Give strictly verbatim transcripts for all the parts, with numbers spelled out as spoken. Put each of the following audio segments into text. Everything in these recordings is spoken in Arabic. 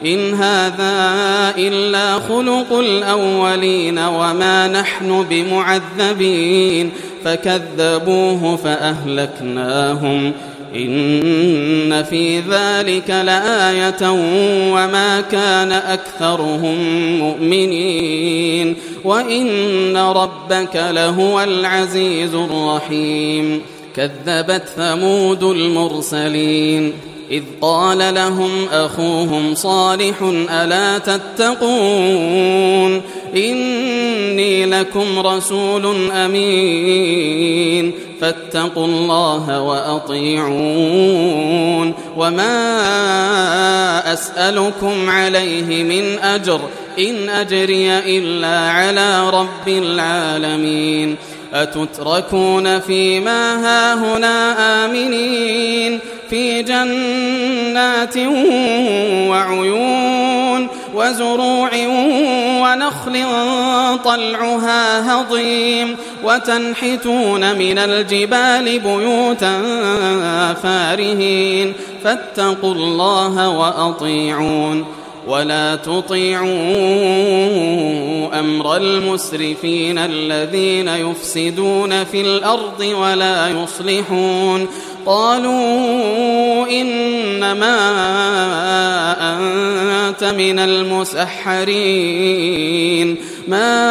إن هذا إلا خلق الأولين وما نحن بمعذبين فكذبوه فأهلكناهم إن في ذلك لآية وما كان أكثرهم مؤمنين وإن ربك لهو العزيز الرحيم كذبت ثمود المرسلين إذ قال لهم أخوهم صالح ألا تتقون إني لكم رسول أمين فاتقوا الله وأطيعون وما أسألكم عليه من أجر إن أجري إلا على رب العالمين أتتركون فيما هاهنا آمنين في جنات وعيون وزروع ونخل طلعها هضيم وتنحتون من الجبال بيوتا فارهين فاتقوا الله وأطيعون ولا تطيعوا أمر المسرفين الذين يفسدون في الأرض ولا يصلحون قالوا إنما أنت من المسحرين ما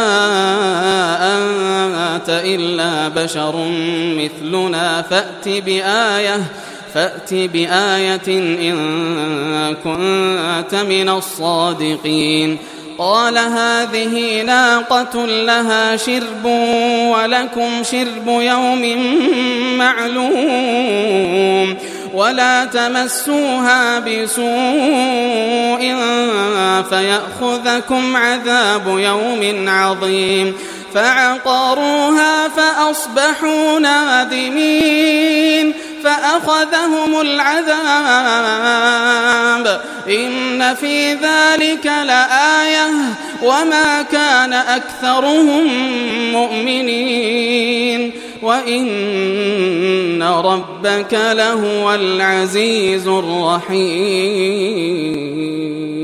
أنت إلا بشر مثلنا فأت بآية فأت بآية إن كنت من الصادقين قال هذه ناقة لها شرب ولكم شرب يوم معلوم ولا تمسوها بسوء فيأخذكم عذاب يوم عظيم فعقروها فأصبحوا نادمين فأخذهم العذاب إن في ذلك لآية وما كان أكثرهم مؤمنين وإن ربك لهو العزيز الرحيم.